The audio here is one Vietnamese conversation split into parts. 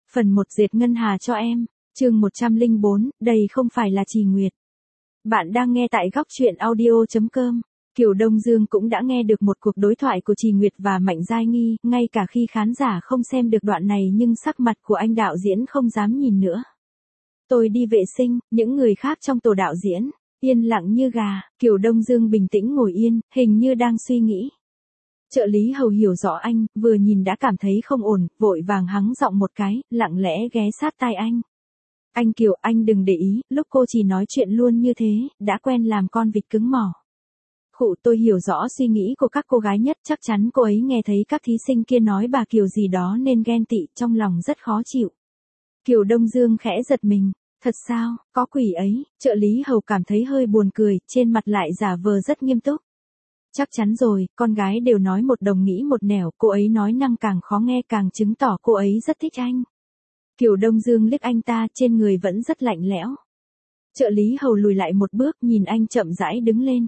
Phần 1 dệt ngân hà cho em. Chương 104, đây không phải là Trì Nguyệt. Bạn đang nghe tại góc truyện audio.com. Kiều Đông Dương cũng đã nghe được một cuộc đối thoại của Trì Nguyệt và Mạnh Giai Nghi, ngay cả khi khán giả không xem được đoạn này nhưng sắc mặt của anh đạo diễn không dám nhìn nữa. Tôi đi vệ sinh, những người khác trong tổ đạo diễn, yên lặng như gà, Kiều Đông Dương bình tĩnh ngồi yên, hình như đang suy nghĩ. Trợ lý Hầu hiểu rõ anh, vừa nhìn đã cảm thấy không ổn, vội vàng hắng giọng một cái, lặng lẽ ghé sát tai anh. Anh Kiều, anh đừng để ý, lúc cô chỉ nói chuyện luôn như thế, đã quen làm con vịt cứng mỏ. Khụ, tôi hiểu rõ suy nghĩ của các cô gái nhất, chắc chắn cô ấy nghe thấy các thí sinh kia nói bà Kiều gì đó nên ghen tị, trong lòng rất khó chịu. Kiều Đông Dương khẽ giật mình. Thật sao, có quỷ ấy, trợ lý Hầu cảm thấy hơi buồn cười, trên mặt lại giả vờ rất nghiêm túc. Chắc chắn rồi, con gái đều nói một đồng nghĩ một nẻo, cô ấy nói năng càng khó nghe càng chứng tỏ cô ấy rất thích anh. Kiều Đông Dương liếc anh ta, trên người vẫn rất lạnh lẽo. Trợ lý Hầu lùi lại một bước, nhìn anh chậm rãi đứng lên.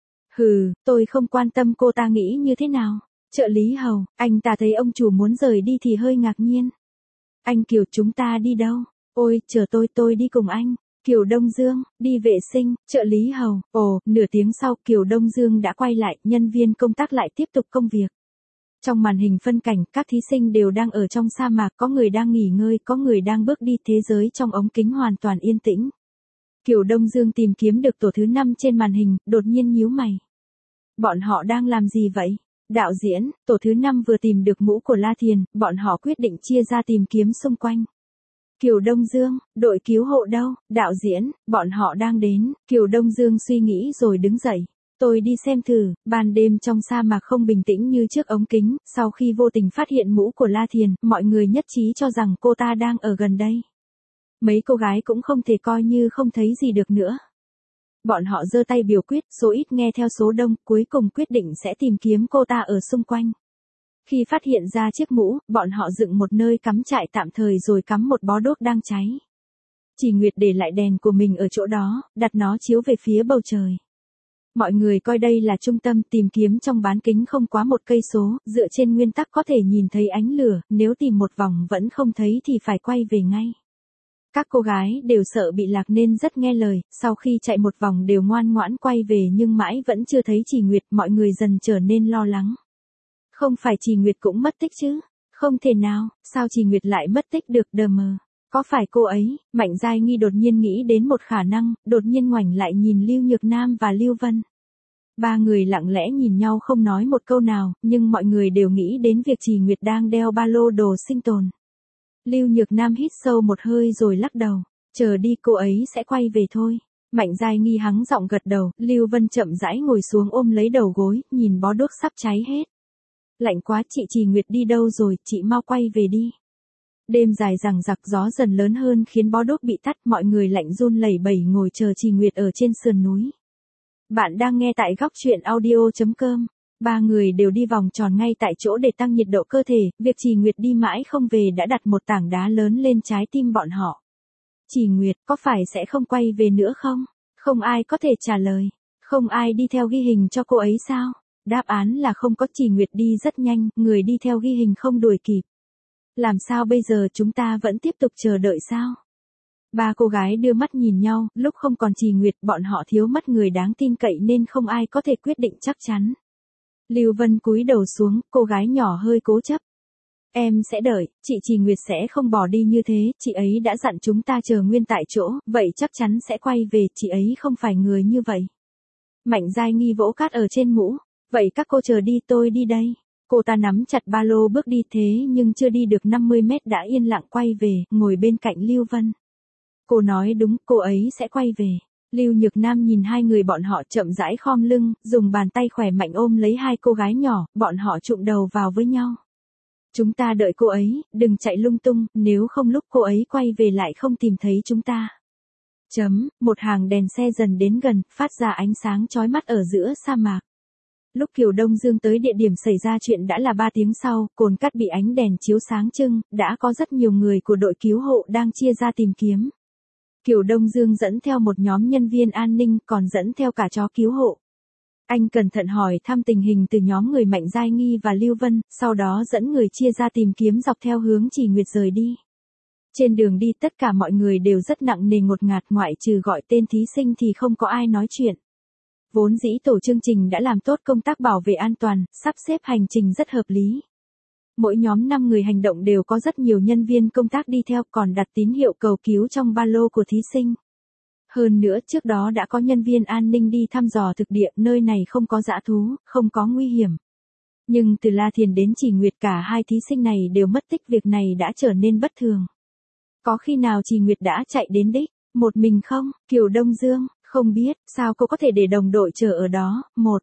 Hừ, tôi không quan tâm cô ta nghĩ như thế nào. Trợ lý Hầu, anh ta thấy ông chủ muốn rời đi thì hơi ngạc nhiên. Anh Kiều, chúng ta đi đâu? Ôi, chờ tôi đi cùng anh. Kiều Đông Dương, đi vệ sinh, trợ lý Hầu. Ồ, nửa tiếng sau Kiều Đông Dương đã quay lại, nhân viên công tác lại tiếp tục công việc. Trong màn hình phân cảnh, các thí sinh đều đang ở trong sa mạc, có người đang nghỉ ngơi, có người đang bước đi, thế giới trong ống kính hoàn toàn yên tĩnh. Kiều Đông Dương tìm kiếm được tổ thứ 5 trên màn hình, đột nhiên nhíu mày. Bọn họ đang làm gì vậy? Đạo diễn, tổ thứ 5 vừa tìm được mũ của La Thiền, bọn họ quyết định chia ra tìm kiếm xung quanh. Kiều Đông Dương, đội cứu hộ đâu? Đạo diễn, bọn họ đang đến. Kiều Đông Dương suy nghĩ rồi đứng dậy. Tôi đi xem thử. Ban đêm trong sa mạc không bình tĩnh như trước ống kính, sau khi vô tình phát hiện mũ của La Thiền, mọi người nhất trí cho rằng cô ta đang ở gần đây. Mấy cô gái cũng không thể coi như không thấy gì được nữa. Bọn họ giơ tay biểu quyết, số ít nghe theo số đông, cuối cùng quyết định sẽ tìm kiếm cô ta ở xung quanh. Khi phát hiện ra chiếc mũ, bọn họ dựng một nơi cắm trại tạm thời rồi cắm một bó đuốc đang cháy. Trì Nguyệt để lại đèn của mình ở chỗ đó, đặt nó chiếu về phía bầu trời. Mọi người coi đây là trung tâm, tìm kiếm trong bán kính không quá 1 cây số, dựa trên nguyên tắc có thể nhìn thấy ánh lửa, nếu tìm một vòng vẫn không thấy thì phải quay về ngay. Các cô gái đều sợ bị lạc nên rất nghe lời, sau khi chạy một vòng đều ngoan ngoãn quay về nhưng mãi vẫn chưa thấy Trì Nguyệt, mọi người dần trở nên lo lắng. Không phải Trì Nguyệt cũng mất tích chứ? Không thể nào, sao Trì Nguyệt lại mất tích được đờ mờ? Có phải cô ấy? Mạnh Giai Nghi đột nhiên nghĩ đến một khả năng, đột nhiên ngoảnh lại nhìn Lưu Nhược Nam và Lưu Vân. Ba người lặng lẽ nhìn nhau không nói một câu nào, nhưng mọi người đều nghĩ đến việc Trì Nguyệt đang đeo ba lô đồ sinh tồn. Lưu Nhược Nam hít sâu một hơi rồi lắc đầu. Chờ đi, cô ấy sẽ quay về thôi. Mạnh Giai Nghi hắng giọng gật đầu, Lưu Vân chậm rãi ngồi xuống ôm lấy đầu gối, nhìn bó đuốc sắp cháy hết. Lạnh quá, chị Trì Nguyệt đi đâu rồi, chị mau quay về đi. Đêm dài dằng dặc, gió dần lớn hơn khiến bó đuốc bị tắt, mọi người lạnh run lẩy bẩy ngồi chờ Trì Nguyệt ở trên sườn núi. Bạn đang nghe tại góc truyện audio.com. Ba người đều đi vòng tròn ngay tại chỗ để tăng nhiệt độ cơ thể, việc Trì Nguyệt đi mãi không về đã đặt một tảng đá lớn lên trái tim bọn họ. Trì Nguyệt, có phải sẽ không quay về nữa không? Không ai có thể trả lời. Không ai đi theo ghi hình cho cô ấy sao? Đáp án là không có. Trì Nguyệt đi rất nhanh, người đi theo ghi hình không đuổi kịp. Làm sao bây giờ, chúng ta vẫn tiếp tục chờ đợi sao? Ba cô gái đưa mắt nhìn nhau, lúc không còn Trì Nguyệt, bọn họ thiếu mất người đáng tin cậy nên không ai có thể quyết định chắc chắn. Lưu Vân cúi đầu xuống, cô gái nhỏ hơi cố chấp. Em sẽ đợi, chị Trì Nguyệt sẽ không bỏ đi như thế, chị ấy đã dặn chúng ta chờ nguyên tại chỗ, vậy chắc chắn sẽ quay về, chị ấy không phải người như vậy. Mạnh Giai Nghi vỗ cát ở trên mũ. Vậy các cô chờ đi, tôi đi đây. Cô ta nắm chặt ba lô bước đi, thế nhưng chưa đi được 50 mét đã yên lặng quay về, ngồi bên cạnh Lưu Vân. Cô nói đúng, cô ấy sẽ quay về. Lưu Nhược Nam nhìn hai người bọn họ chậm rãi khom lưng, dùng bàn tay khỏe mạnh ôm lấy hai cô gái nhỏ, bọn họ chụm đầu vào với nhau. Chúng ta đợi cô ấy, đừng chạy lung tung, nếu không lúc cô ấy quay về lại không tìm thấy chúng ta. Một hàng đèn xe dần đến gần, phát ra ánh sáng chói mắt ở giữa sa mạc. Lúc Kiều Đông Dương tới địa điểm xảy ra chuyện đã là 3 tiếng sau, cồn cát bị ánh đèn chiếu sáng trưng, đã có rất nhiều người của đội cứu hộ đang chia ra tìm kiếm. Kiều Đông Dương dẫn theo một nhóm nhân viên an ninh, còn dẫn theo cả chó cứu hộ. Anh cẩn thận hỏi thăm tình hình từ nhóm người Mạnh Giai Nghi và Lưu Vân, sau đó dẫn người chia ra tìm kiếm dọc theo hướng Trì Nguyệt rời đi. Trên đường đi tất cả mọi người đều rất nặng nề ngột ngạt, ngoại trừ gọi tên thí sinh thì không có ai nói chuyện. Vốn dĩ tổ chương trình đã làm tốt công tác bảo vệ an toàn, sắp xếp hành trình rất hợp lý. Mỗi nhóm 5 người hành động đều có rất nhiều nhân viên công tác đi theo, còn đặt tín hiệu cầu cứu trong ba lô của thí sinh. Hơn nữa trước đó đã có nhân viên an ninh đi thăm dò thực địa, nơi này không có dã thú, không có nguy hiểm. Nhưng từ La Thiền đến Chỉ Nguyệt cả hai thí sinh này đều mất tích, việc này đã trở nên bất thường. Có khi nào Chỉ Nguyệt đã chạy đến đích, một mình không? Kiều Đông Dương, không biết, sao cô có thể để đồng đội chờ ở đó,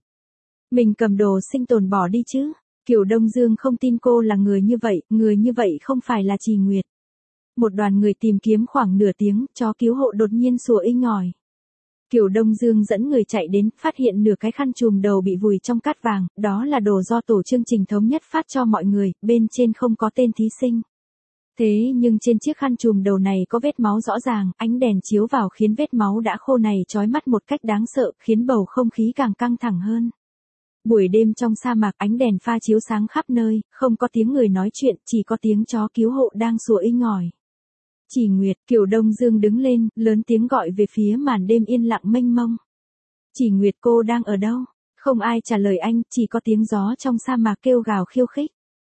mình cầm đồ sinh tồn bỏ đi chứ? Kiều Đông Dương không tin cô là người như vậy không phải là Chỉ Nguyệt. Một đoàn người tìm kiếm khoảng nửa tiếng, chó cứu hộ đột nhiên sủa inh ỏi. Kiều Đông Dương dẫn người chạy đến, phát hiện nửa cái khăn trùm đầu bị vùi trong cát vàng, đó là đồ do tổ chương trình thống nhất phát cho mọi người, bên trên không có tên thí sinh. Thế nhưng trên chiếc khăn trùm đầu này có vết máu rõ ràng, ánh đèn chiếu vào khiến vết máu đã khô này chói mắt một cách đáng sợ, khiến bầu không khí càng căng thẳng hơn. Buổi đêm trong sa mạc, ánh đèn pha chiếu sáng khắp nơi, không có tiếng người nói chuyện, chỉ có tiếng chó cứu hộ đang sủa inh ỏi. Chỉ Nguyệt, Kiều Đông Dương đứng lên, lớn tiếng gọi về phía màn đêm yên lặng mênh mông. Chỉ Nguyệt, cô đang ở đâu? Không ai trả lời anh, chỉ có tiếng gió trong sa mạc kêu gào khiêu khích.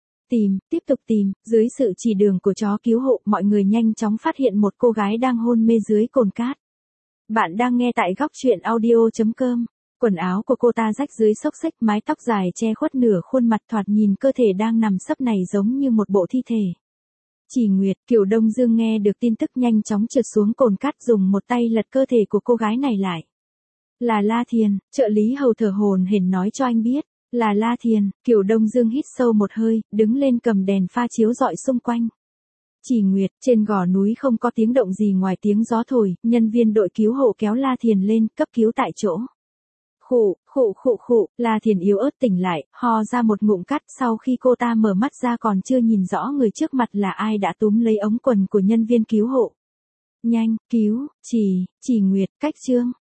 Tiếp tục tìm, dưới sự chỉ đường của chó cứu hộ, mọi người nhanh chóng phát hiện một cô gái đang hôn mê dưới cồn cát. Bạn đang nghe tại góc truyện audio.com. Quần áo của cô ta rách dưới xốc xếch, mái tóc dài che khuất nửa khuôn mặt, thoạt nhìn cơ thể đang nằm sấp này giống như một bộ thi thể. Chỉ Nguyệt, Kiều Đông Dương nghe được tin tức nhanh chóng trượt xuống cồn cát, dùng một tay lật cơ thể của cô gái này lại. Là La Thiền, trợ lý hầu thở hổn hển nói cho anh biết. Là La Thiền. Kiều Đông Dương hít sâu một hơi, đứng lên cầm đèn pha chiếu rọi xung quanh. Chỉ Nguyệt, trên gò núi không có tiếng động gì ngoài tiếng gió thổi, nhân viên đội cứu hộ kéo La Thiền lên, cấp cứu tại chỗ. Khụ, La Thiền yếu ớt tỉnh lại, ho ra một ngụm cát, sau khi cô ta mở mắt ra còn chưa nhìn rõ người trước mặt là ai đã túm lấy ống quần của nhân viên cứu hộ. Nhanh, cứu, Chỉ Nguyệt, cách Trương.